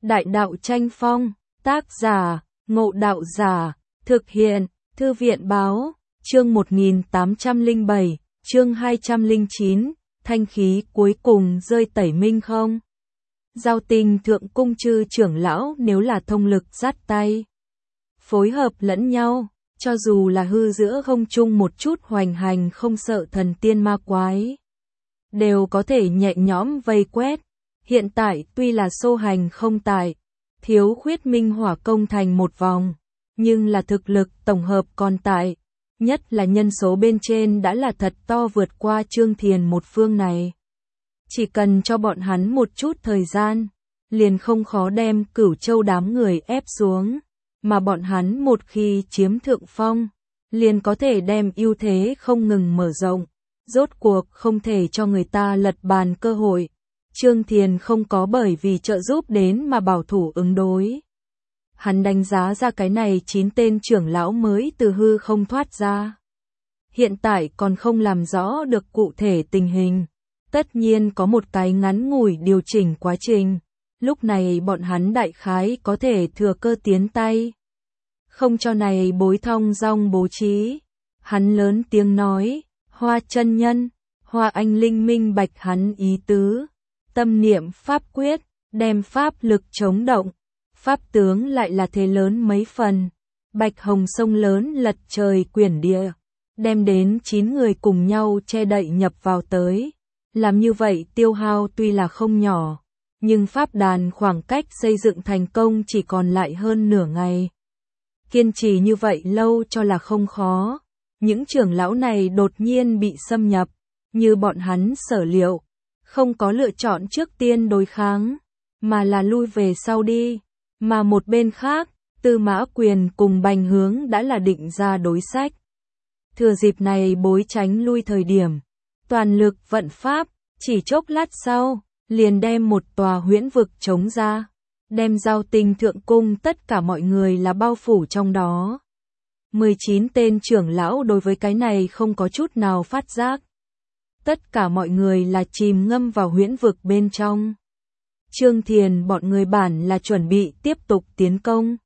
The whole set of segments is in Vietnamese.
Đại đạo tranh phong, tác giả, Ngộ Đạo Giả, thực hiện, Thư viện báo, chương 1807, chương 209, thanh khí cuối cùng rơi tẩy minh không. Giao tình thượng cung chư trưởng lão nếu là thông lực dắt tay, phối hợp lẫn nhau, cho dù là hư giữa không chung một chút hoành hành không sợ thần tiên ma quái, đều có thể nhẹ nhõm vây quét. Hiện tại tuy là xô hành không tại, thiếu khuyết minh hỏa công thành một vòng, nhưng là thực lực tổng hợp còn tại, nhất là nhân số bên trên đã là thật to vượt qua Trương Thiền một phương này. Chỉ cần cho bọn hắn một chút thời gian, liền không khó đem Cửu Châu đám người ép xuống, mà bọn hắn một khi chiếm thượng phong, liền có thể đem ưu thế không ngừng mở rộng, rốt cuộc không thể cho người ta lật bàn cơ hội. Trương Thiền không có bởi vì trợ giúp đến mà bảo thủ ứng đối. Hắn đánh giá ra cái này 9 tên trưởng lão mới từ hư không thoát ra. Hiện tại còn không làm rõ được cụ thể tình hình. Tất nhiên có một cái ngắn ngủi điều chỉnh quá trình. Lúc này bọn hắn đại khái có thể thừa cơ tiến tay. Không cho này bối thong dong bố trí. Hắn lớn tiếng nói, Hoa chân nhân, Hoa anh linh minh bạch hắn ý tứ. Tâm niệm pháp quyết, đem pháp lực chống động, pháp tướng lại là thế lớn mấy phần. Bạch hồng sông lớn lật trời quyển địa, đem đến 9 người cùng nhau che đậy nhập vào tới. Làm như vậy tiêu hao tuy là không nhỏ, nhưng pháp đàn khoảng cách xây dựng thành công chỉ còn lại hơn nửa ngày. Kiên trì như vậy lâu cho là không khó. Những trưởng lão này đột nhiên bị xâm nhập, như bọn hắn sở liệu. Không có lựa chọn trước tiên đối kháng, mà là lui về sau đi. Mà một bên khác, Tư Mã Quyền cùng Bành Hướng đã là định ra đối sách. Thừa dịp này bối tránh lui thời điểm, toàn lực vận pháp, chỉ chốc lát sau, liền đem một tòa huyễn vực chống ra, đem Giao Tình thượng cung tất cả mọi người là bao phủ trong đó. 19 tên trưởng lão đối với cái này không có chút nào phát giác. Tất cả mọi người là chìm ngâm vào huyễn vực bên trong. Trương Thiền bọn người bản là chuẩn bị tiếp tục tiến công.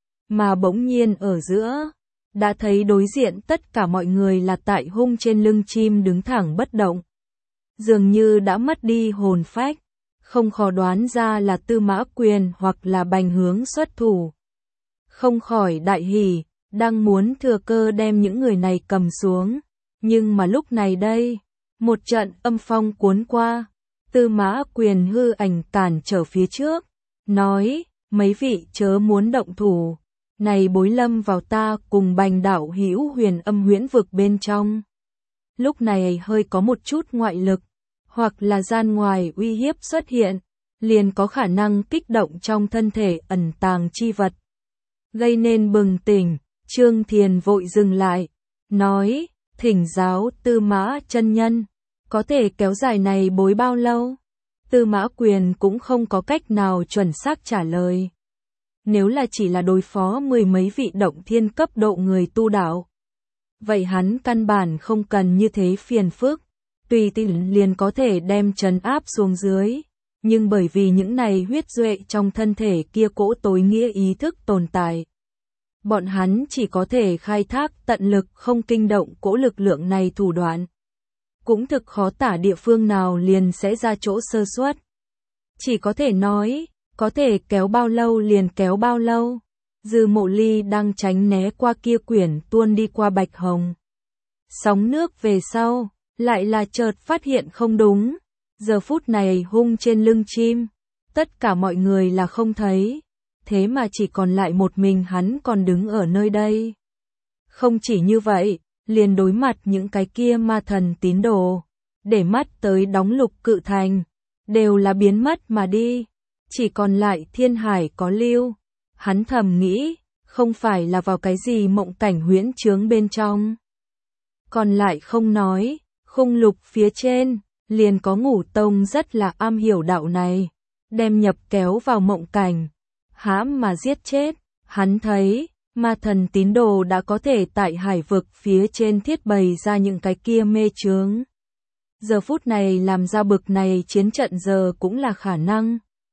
Mà bỗng nhiên ở giữa, đã thấy đối diện tất cả mọi người là tại hung trên lưng chim đứng thẳng bất động. Dường như đã mất đi hồn phách, không khó đoán ra là Tư Mã Quyền hoặc là Bành Hướng xuất thủ. Không khỏi đại hỉ, đang muốn thừa cơ đem những người này cầm xuống. Nhưng mà lúc này đây, một trận âm phong cuốn qua, Tư Mã Quyền hư ảnh cản trở phía trước, nói, mấy vị chớ muốn động thủ, này bối lâm vào ta cùng Bành đạo hữu huyền âm huyễn vực bên trong. Lúc này hơi có một chút ngoại lực, hoặc là gian ngoài uy hiếp xuất hiện, liền có khả năng kích động trong thân thể ẩn tàng chi vật. Gây nên bừng tỉnh, Trương Thiền vội dừng lại, nói, thỉnh giáo Tư Mã chân nhân. Có thể kéo dài này bối bao lâu? Tư Mã Quyền cũng không có cách nào chuẩn xác trả lời. Nếu là chỉ là đối phó 10 mấy vị động thiên cấp độ người tu đạo, vậy hắn căn bản không cần như thế phiền phức, tùy tiện liền có thể đem trấn áp xuống dưới. Nhưng bởi vì những này huyết duệ trong thân thể kia cỗ tối nghĩa ý thức tồn tại, bọn hắn chỉ có thể khai thác tận lực không kinh động cỗ lực lượng này thủ đoạn. Cũng thực khó tả địa phương nào liền sẽ ra chỗ sơ suất. Chỉ có thể nói, có thể kéo bao lâu liền kéo bao lâu. Dư Mộ Ly đang tránh né qua kia quyển tuôn đi qua Bạch Hồng. Sóng nước về sau, lại là chợt phát hiện không đúng. Giờ phút này hung trên lưng chim, tất cả mọi người là không thấy. Thế mà chỉ còn lại một mình hắn còn đứng ở nơi đây. Không chỉ như vậy, liền đối mặt những cái kia ma thần tín đồ, để mắt tới đóng Lục Cự Thành, đều là biến mất mà đi, chỉ còn lại Thiên Hải có lưu. Hắn thầm nghĩ, không phải là vào cái gì mộng cảnh huyễn chướng bên trong. Còn lại không nói, khung lục phía trên, liền có Ngũ Tông rất là am hiểu đạo này, đem nhập kéo vào mộng cảnh, hãm mà giết chết. Hắn thấy, ma thần tín đồ đã có thể tại hải vực phía trên thiết bày ra những cái kia mê chướng. Giờ phút này làm ra bực này chiến trận giờ cũng là khả năng.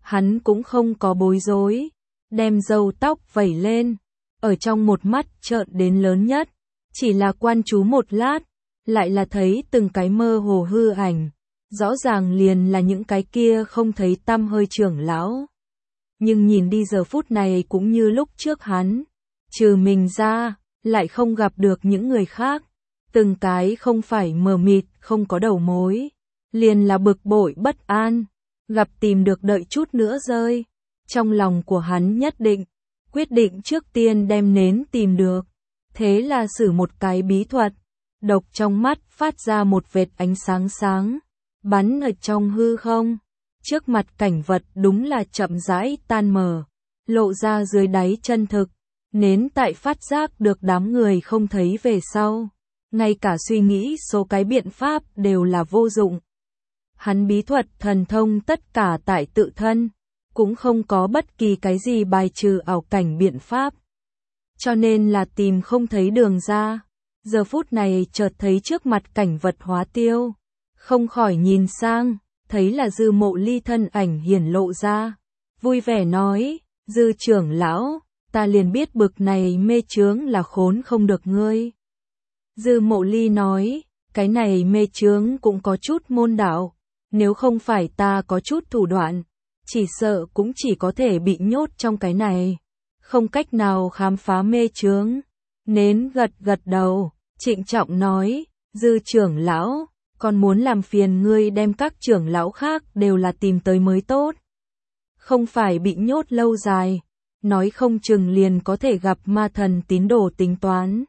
Hắn cũng không có bối rối, đem râu tóc vẩy lên, ở trong một mắt trợn đến lớn nhất, chỉ là quan chú một lát, lại là thấy từng cái mơ hồ hư ảnh, rõ ràng liền là những cái kia không thấy tăm hơi trưởng lão. Nhưng nhìn đi giờ phút này cũng như lúc trước hắn, trừ mình ra, lại không gặp được những người khác, từng cái không phải mờ mịt, không có đầu mối, liền là bực bội bất an, gặp tìm được đợi chút nữa rơi. Trong lòng của hắn nhất định, quyết định trước tiên đem nến tìm được, thế là sử một cái bí thuật, độc trong mắt phát ra một vệt ánh sáng sáng, bắn ở trong hư không. Trước mặt cảnh vật đúng là chậm rãi tan mờ, lộ ra dưới đáy chân thực, nến tại phát giác được đám người không thấy về sau, ngay cả suy nghĩ số cái biện pháp đều là vô dụng. Hắn bí thuật thần thông tất cả tại tự thân, cũng không có bất kỳ cái gì bài trừ ảo cảnh biện pháp, cho nên là tìm không thấy đường ra. Giờ phút này chợt thấy trước mặt cảnh vật hóa tiêu, không khỏi nhìn sang, thấy là Dư Mộ Ly thân ảnh hiển lộ ra, vui vẻ nói, Dư trưởng lão, ta liền biết bực này mê chướng là khốn không được ngươi. Dư Mộ Ly nói, cái này mê chướng cũng có chút môn đạo, nếu không phải ta có chút thủ đoạn, chỉ sợ cũng chỉ có thể bị nhốt trong cái này, không cách nào khám phá mê chướng. Nến gật gật đầu, trịnh trọng nói, Dư trưởng lão, còn muốn làm phiền ngươi đem các trưởng lão khác đều là tìm tới mới tốt. Không phải bị nhốt lâu dài, nói không chừng liền có thể gặp ma thần tín đồ tính toán.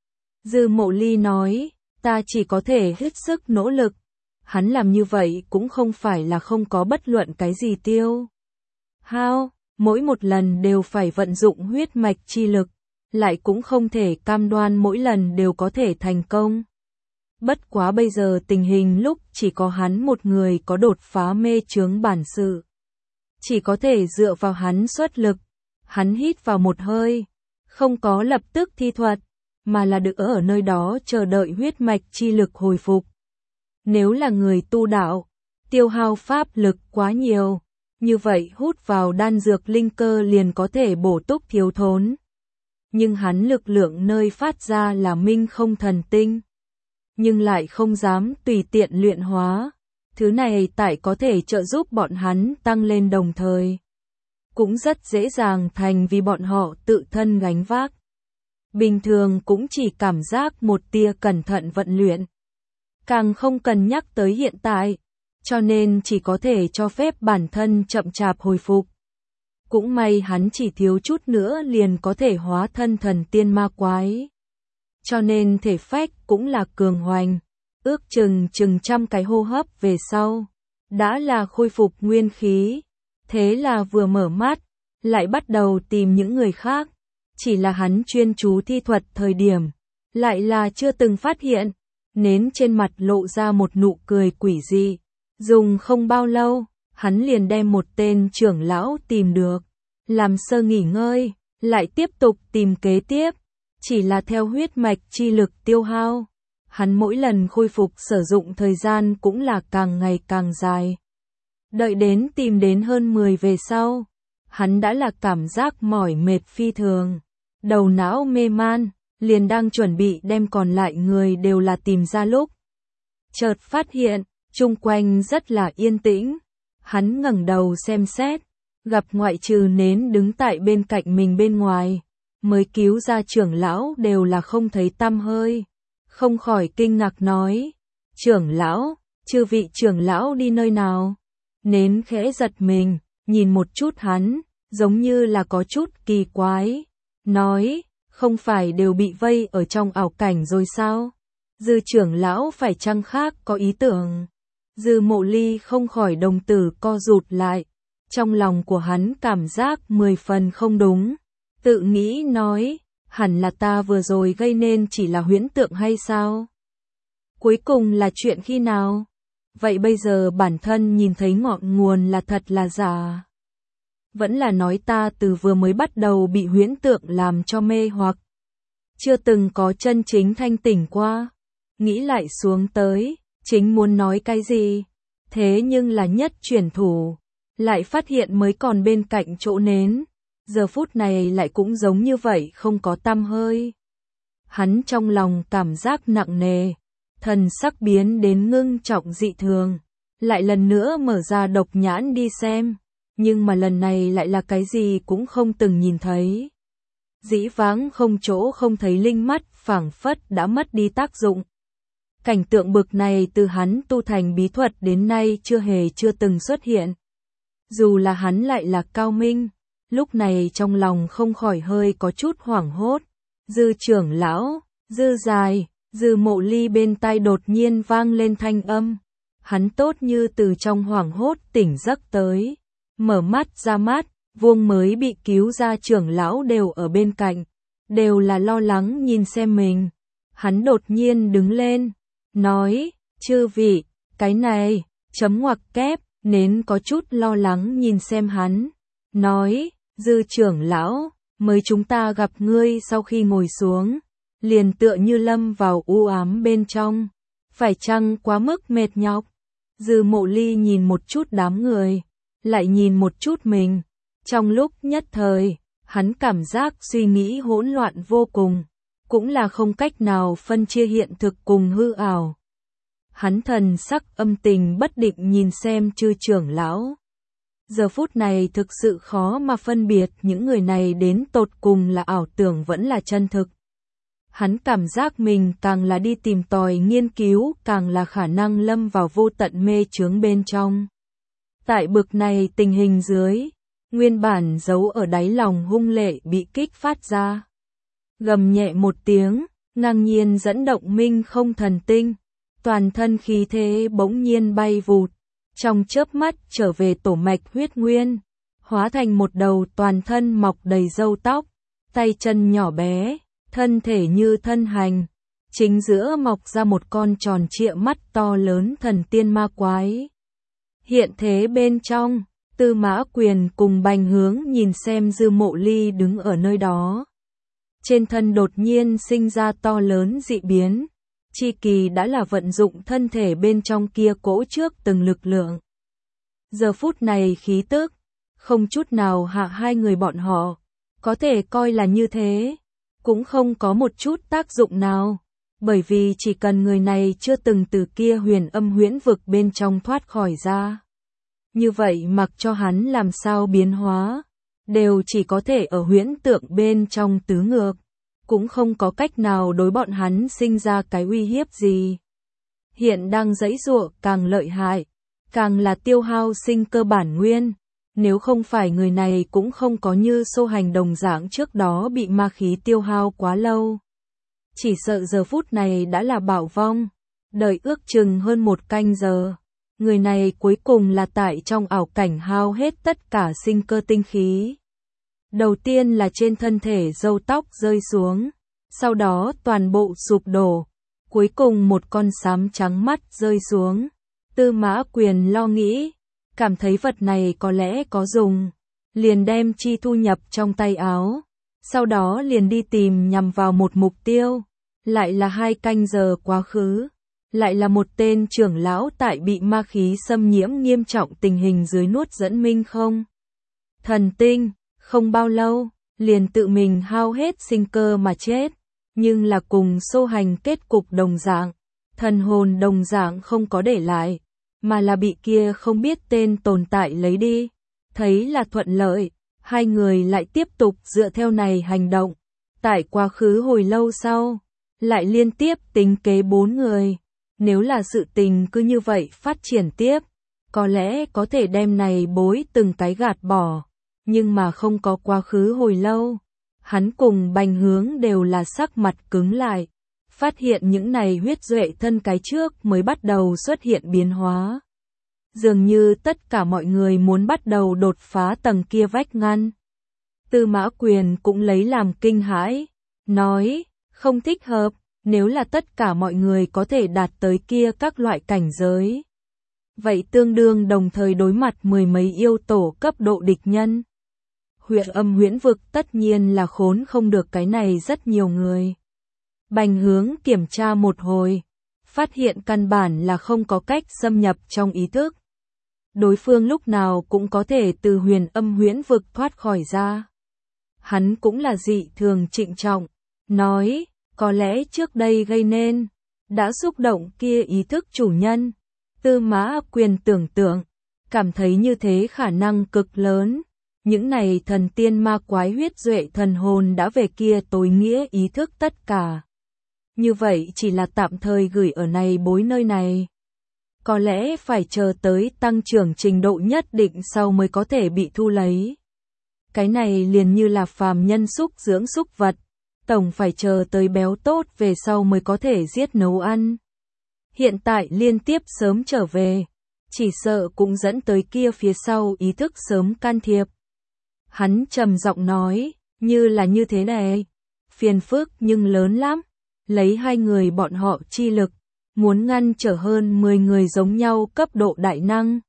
Dư Mộ Ly nói, ta chỉ có thể hết sức nỗ lực. Hắn làm như vậy cũng không phải là không có bất luận cái gì tiêu hao, mỗi một lần đều phải vận dụng huyết mạch chi lực, lại cũng không thể cam đoan mỗi lần đều có thể thành công. Bất quá bây giờ tình hình lúc chỉ có hắn một người có đột phá mê chướng bản sự, chỉ có thể dựa vào hắn xuất lực. Hắn hít vào một hơi, không có lập tức thi thuật, mà là được ở nơi đó chờ đợi huyết mạch chi lực hồi phục. Nếu là người tu đạo, tiêu hao pháp lực quá nhiều, như vậy hút vào đan dược linh cơ liền có thể bổ túc thiếu thốn. Nhưng hắn lực lượng nơi phát ra là minh không thần tinh, nhưng lại không dám tùy tiện luyện hóa. Thứ này tại có thể trợ giúp bọn hắn tăng lên đồng thời, cũng rất dễ dàng thành vì bọn họ tự thân gánh vác. Bình thường cũng chỉ cảm giác một tia cẩn thận vận luyện, càng không cần nhắc tới hiện tại, cho nên chỉ có thể cho phép bản thân chậm chạp hồi phục. Cũng may hắn chỉ thiếu chút nữa liền có thể hóa thân thần tiên ma quái, cho nên thể phách cũng là cường hoành, ước chừng trăm cái hô hấp về sau, đã là khôi phục nguyên khí. Thế là vừa mở mắt, lại bắt đầu tìm những người khác, chỉ là hắn chuyên chú thi thuật thời điểm, lại là chưa từng phát hiện. Nến trên mặt lộ ra một nụ cười quỷ dị, dùng không bao lâu, hắn liền đem một tên trưởng lão tìm được, làm sơ nghỉ ngơi, lại tiếp tục tìm kế tiếp, chỉ là theo huyết mạch chi lực tiêu hao, hắn mỗi lần khôi phục sử dụng thời gian cũng là càng ngày càng dài. Đợi đến tìm đến hơn 10 về sau, hắn đã là cảm giác mỏi mệt phi thường, đầu não mê man, liền đang chuẩn bị đem còn lại người đều là tìm ra lúc. Chợt phát hiện, chung quanh rất là yên tĩnh, hắn ngẩng đầu xem xét, gặp ngoại trừ Nến đứng tại bên cạnh mình bên ngoài, mới cứu ra trưởng lão đều là không thấy tăm hơi, không khỏi kinh ngạc nói, trưởng lão, chư vị trưởng lão đi nơi nào? Nến khẽ giật mình, nhìn một chút hắn, giống như là có chút kỳ quái, nói, không phải đều bị vây ở trong ảo cảnh rồi sao? Dư trưởng lão phải chăng khác có ý tưởng? Dư Mộ Ly không khỏi đồng tử co rụt lại, trong lòng của hắn cảm giác 10 phần không đúng, tự nghĩ nói, hẳn là ta vừa rồi gây nên chỉ là huyễn tượng hay sao? Cuối cùng là chuyện khi nào? Vậy bây giờ bản thân nhìn thấy ngọn nguồn là thật là giả? Vẫn là nói ta từ vừa mới bắt đầu bị huyễn tượng làm cho mê hoặc, chưa từng có chân chính thanh tỉnh qua. Nghĩ lại xuống tới, chính muốn nói cái gì, thế nhưng là nhất chuyển thủ, lại phát hiện mới còn bên cạnh chỗ nến, giờ phút này lại cũng giống như vậy không có tăm hơi. Hắn trong lòng cảm giác nặng nề, thần sắc biến đến ngưng trọng dị thường, lại lần nữa mở ra độc nhãn đi xem, nhưng mà lần này lại là cái gì cũng không từng nhìn thấy. Dĩ vãng không chỗ không thấy linh mắt phảng phất đã mất đi tác dụng. Cảnh tượng bực này từ hắn tu thành bí thuật đến nay chưa từng xuất hiện. Dù là hắn lại là cao minh, lúc này trong lòng không khỏi hơi có chút hoảng hốt. Dư trưởng lão, Dư dài, Dư Mộ Ly bên tai đột nhiên vang lên thanh âm. Hắn tốt như từ trong hoảng hốt tỉnh giấc tới, mở mắt ra mắt, Vuông mới bị cứu ra trưởng lão đều ở bên cạnh, đều là lo lắng nhìn xem mình. Hắn đột nhiên đứng lên, nói, chư vị, cái này, chấm ngoặc kép, nến có chút lo lắng nhìn xem hắn, nói, Dư trưởng lão, mới chúng ta gặp ngươi sau khi ngồi xuống, liền tựa như lâm vào u ám bên trong, phải chăng quá mức mệt nhọc? Dư Mộ Ly nhìn một chút đám người, lại nhìn một chút mình, trong lúc nhất thời, hắn cảm giác suy nghĩ hỗn loạn vô cùng, cũng là không cách nào phân chia hiện thực cùng hư ảo. Hắn thần sắc âm tình bất định nhìn xem chư trưởng lão. Giờ phút này thực sự khó mà phân biệt những người này đến tột cùng là ảo tưởng vẫn là chân thực. Hắn cảm giác mình càng là đi tìm tòi nghiên cứu càng là khả năng lâm vào vô tận mê chướng bên trong. Tại bực này tình hình dưới, nguyên bản giấu ở đáy lòng hung lệ bị kích phát ra. Gầm nhẹ một tiếng, ngang nhiên dẫn động minh không thần tinh, toàn thân khí thế bỗng nhiên bay vụt, trong chớp mắt trở về tổ mạch huyết nguyên, hóa thành một đầu toàn thân mọc đầy râu tóc, tay chân nhỏ bé, thân thể như thân hành, chính giữa mọc ra một con tròn trịa mắt to lớn thần tiên ma quái. Hiện thế bên trong, Tư Mã Quyền cùng Bành Hướng nhìn xem Dư Mộ Ly đứng ở nơi đó. Trên thân đột nhiên sinh ra to lớn dị biến, chi kỳ đã là vận dụng thân thể bên trong kia cỗ trước từng lực lượng. Giờ phút này khí tức, không chút nào hạ hai người bọn họ, có thể coi là như thế, cũng không có một chút tác dụng nào, bởi vì chỉ cần người này chưa từng từ kia huyền âm huyễn vực bên trong thoát khỏi ra. Như vậy mặc cho hắn làm sao biến hóa, đều chỉ có thể ở huyễn tượng bên trong tứ ngược, cũng không có cách nào đối bọn hắn sinh ra cái uy hiếp gì. Hiện đang giãy giụa càng lợi hại, càng là tiêu hao sinh cơ bản nguyên, nếu không phải người này cũng không có như Xô Hành đồng dạng trước đó bị ma khí tiêu hao quá lâu. Chỉ sợ giờ phút này đã là bạo vong, đợi ước chừng hơn 1 canh giờ. Người này cuối cùng là tại trong ảo cảnh hao hết tất cả sinh cơ tinh khí. Đầu tiên là trên thân thể râu tóc rơi xuống, sau đó toàn bộ sụp đổ, cuối cùng một con sám trắng mắt rơi xuống. Tư Mã Quyền lo nghĩ, cảm thấy vật này có lẽ có dùng, liền đem chi thu nhập trong tay áo, sau đó liền đi tìm nhằm vào một mục tiêu, lại là 2 canh giờ quá khứ. Lại là một tên trưởng lão tại bị ma khí xâm nhiễm nghiêm trọng tình hình dưới nuốt dẫn minh không. Thần tinh, không bao lâu, liền tự mình hao hết sinh cơ mà chết, nhưng là cùng Xô Hành kết cục đồng dạng, thần hồn đồng dạng không có để lại, mà là bị kia không biết tên tồn tại lấy đi. Thấy là thuận lợi, hai người lại tiếp tục dựa theo này hành động. Tại quá khứ hồi lâu sau, lại liên tiếp tính kế 4 người. Nếu là sự tình cứ như vậy phát triển tiếp, có lẽ có thể đem này bối từng cái gạt bỏ, nhưng mà không có quá khứ hồi lâu. Hắn cùng Bành Hướng đều là sắc mặt cứng lại, phát hiện những này huyết duệ thân cái trước mới bắt đầu xuất hiện biến hóa. Dường như tất cả mọi người muốn bắt đầu đột phá tầng kia vách ngăn. Tư Mã Quyền cũng lấy làm kinh hãi, nói, không thích hợp. Nếu là tất cả mọi người có thể đạt tới kia các loại cảnh giới, vậy tương đương đồng thời đối mặt 10 mấy yêu tổ cấp độ địch nhân. Huyền âm huyễn vực tất nhiên là khốn không được cái này rất nhiều người. Bành Hướng kiểm tra một hồi, phát hiện căn bản là không có cách xâm nhập trong ý thức. đối phương lúc nào cũng có thể từ huyền âm huyễn vực thoát khỏi ra. Hắn cũng là dị thường trịnh trọng, nói, có lẽ trước đây gây nên, đã xúc động kia ý thức chủ nhân. Tư Mã Quyền tưởng tượng, cảm thấy như thế khả năng cực lớn. Những này thần tiên ma quái huyết duệ thần hồn đã về kia tối nghĩa ý thức tất cả. Như vậy chỉ là tạm thời gửi ở này bối nơi này. Có lẽ phải chờ tới tăng trưởng trình độ nhất định sau mới có thể bị thu lấy. Cái này liền như là phàm nhân xúc dưỡng xúc vật, tổng phải chờ tới béo tốt về sau mới có thể giết nấu ăn. Hiện tại liên tiếp sớm trở về, chỉ sợ cũng dẫn tới kia phía sau ý thức sớm can thiệp. Hắn trầm giọng nói, như là như thế này, phiền phức nhưng lớn lắm, lấy hai người bọn họ chi lực, muốn ngăn trở hơn 10 người giống nhau cấp độ đại năng.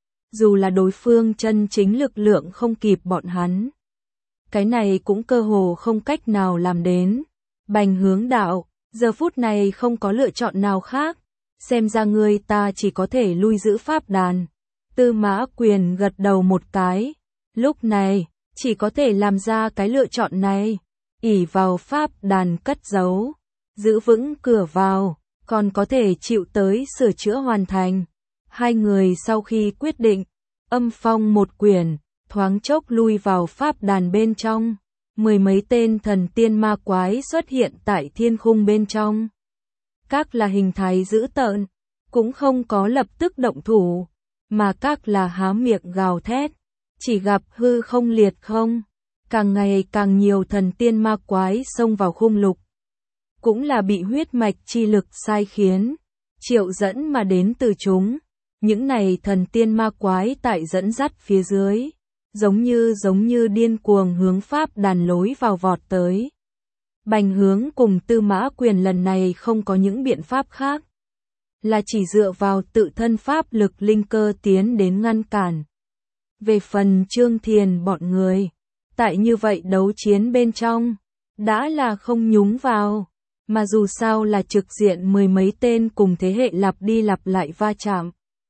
Dù là đối phương chân chính lực lượng không kịp bọn hắn. Cái này cũng cơ hồ không cách nào làm đến. Bành Hướng đạo, giờ phút này không có lựa chọn nào khác. Xem ra người ta chỉ có thể lui giữ pháp đàn. Tư Mã Quyền gật đầu một cái. Lúc này, chỉ có thể làm ra cái lựa chọn này. Ỷ vào pháp đàn cất giấu, giữ vững cửa vào, còn có thể chịu tới sửa chữa hoàn thành. Hai người sau khi quyết định, âm phong một quyển, thoáng chốc lui vào pháp đàn bên trong. 10 mấy tên thần tiên ma quái xuất hiện tại thiên khung bên trong. Các là hình thái dữ tợn, cũng không có lập tức động thủ, mà các là há miệng gào thét, chỉ gặp hư không liệt không. Càng ngày càng nhiều thần tiên ma quái xông vào khung lục. Cũng là bị huyết mạch chi lực sai khiến, triệu dẫn mà đến từ chúng. Những này thần tiên ma quái tại dẫn dắt phía dưới, giống như điên cuồng hướng pháp đàn lối vào vọt tới. Bành Hướng cùng Tư Mã Quyền lần này không có những biện pháp khác, là chỉ dựa vào tự thân pháp lực linh cơ tiến đến ngăn cản. Về phần Trương Thiền bọn người, tại như vậy đấu chiến bên trong, đã là không nhúng vào, mà dù sao là trực diện 10 mấy tên cùng thế hệ lặp đi lặp lại va chạm.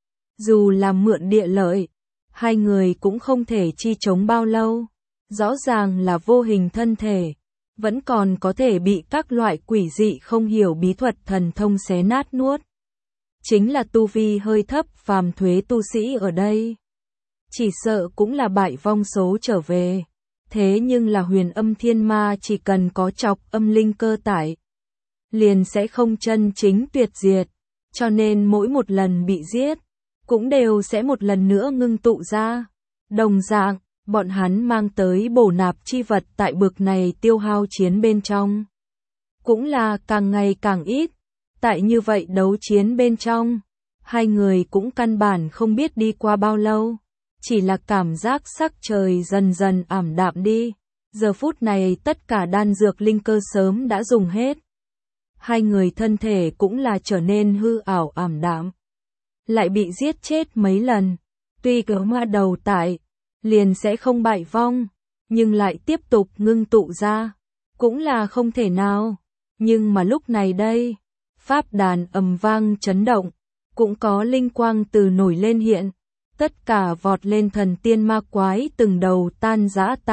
Dù là mượn địa lợi, hai người cũng không thể chi chống bao lâu. Rõ ràng là vô hình thân thể, vẫn còn có thể bị các loại quỷ dị không hiểu bí thuật thần thông xé nát nuốt. Chính là tu vi hơi thấp phàm thuế tu sĩ ở đây. Chỉ sợ cũng là bại vong số trở về. Thế nhưng là huyền âm thiên ma chỉ cần có chọc âm linh cơ tải, liền sẽ không chân chính tuyệt diệt. Cho nên mỗi một lần bị giết, cũng đều sẽ một lần nữa ngưng tụ ra. Đồng dạng, bọn hắn mang tới bổ nạp chi vật tại bực này tiêu hao chiến bên trong. Cũng là càng ngày càng ít. Tại như vậy đấu chiến bên trong, hai người cũng căn bản không biết đi qua bao lâu. Chỉ là cảm giác sắc trời dần dần ảm đạm đi. Giờ phút này tất cả đan dược linh cơ sớm đã dùng hết. Hai người thân thể cũng là trở nên hư ảo ảm đạm. Lại bị giết chết mấy lần. Tuy cớ ma đầu tại, liền sẽ không bại vong, nhưng lại tiếp tục ngưng tụ ra. Cũng là không thể nào. Nhưng mà lúc này đây, pháp đàn ầm vang chấn động, cũng có linh quang từ nổi lên hiện. Tất cả vọt lên thần tiên ma quái từng đầu tan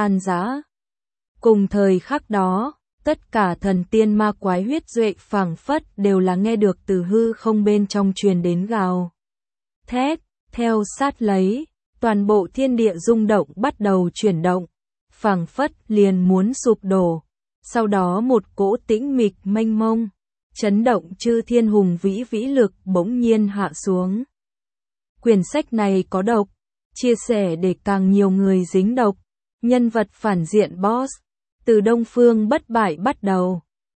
rã. Cùng thời khắc đó, tất cả thần tiên ma quái huyết duệ phảng phất đều là nghe được từ hư không bên trong truyền đến gào thét, theo sát lấy, toàn bộ thiên địa rung động bắt đầu chuyển động, phảng phất liền muốn sụp đổ. Sau đó một cỗ tĩnh mịch mênh mông, chấn động chư thiên hùng vĩ vĩ lực bỗng nhiên hạ xuống. Quyển sách này có độc, chia sẻ để càng nhiều người dính độc. Nhân vật phản diện boss, từ Đông Phương bất bại bắt đầu.